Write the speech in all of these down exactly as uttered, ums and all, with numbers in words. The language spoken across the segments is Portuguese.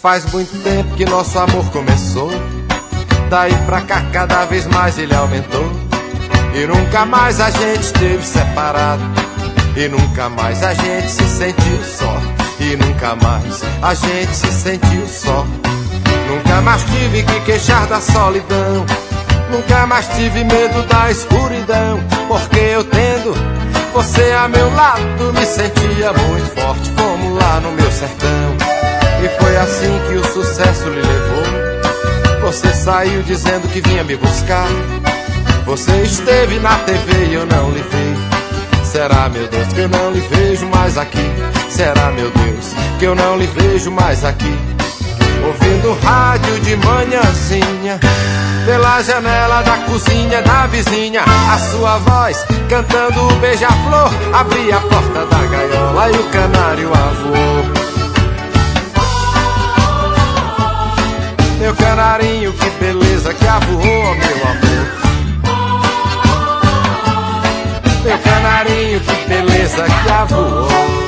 Faz muito tempo que nosso amor começou, daí pra cá cada vez mais ele aumentou. E nunca mais a gente esteve separado, e nunca mais a gente se sentiu só, e nunca mais a gente se sentiu só. Nunca mais tive que queixar da solidão, nunca mais tive medo da escuridão, porque eu tendo você a meu lado me sentia muito forte, como lá no meu sertão. E foi assim que o sucesso lhe levou. Você saiu dizendo que vinha me buscar, você esteve na T V e eu não lhe vi. Será, meu Deus, que eu não lhe vejo mais aqui? Será, meu Deus, que eu não lhe vejo mais aqui? Ouvindo rádio de manhãzinha, pela janela da cozinha da vizinha, a sua voz cantando o beija-flor, abri a porta da gaiola e o canário avô. Meu canarinho, que beleza que avoou, meu amor. Meu canarinho, que beleza que avoou.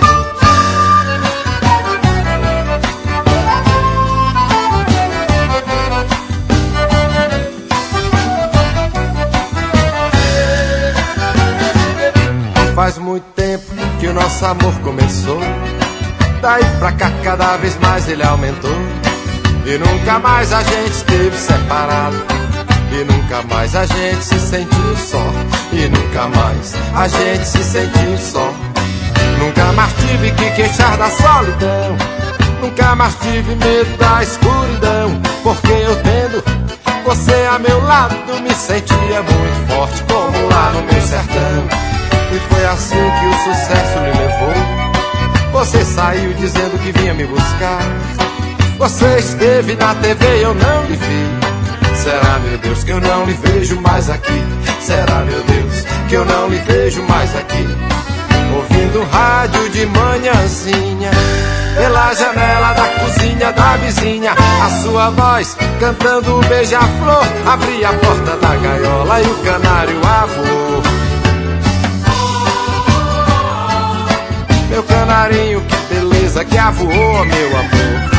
Faz muito tempo que o nosso amor começou, daí pra cá cada vez mais ele aumentou. E nunca mais a gente esteve separado, e nunca mais a gente se sentiu só, e nunca mais a gente se sentiu só. Nunca mais tive que queixar da solidão, nunca mais tive medo da escuridão, porque eu tendo você a meu lado me sentia muito forte, como lá no meu sertão. E foi assim que o sucesso lhe levou. Você saiu dizendo que vinha me buscar, você esteve na T V e eu não lhe vi. Será, meu Deus, que eu não lhe vejo mais aqui? Será, meu Deus, que eu não lhe vejo mais aqui? Ouvindo rádio de manhãzinha, pela janela da cozinha da vizinha, a sua voz cantando o beija-flor, abri a porta da gaiola e o canário avô. Meu canarinho, que beleza que avoou, meu amor.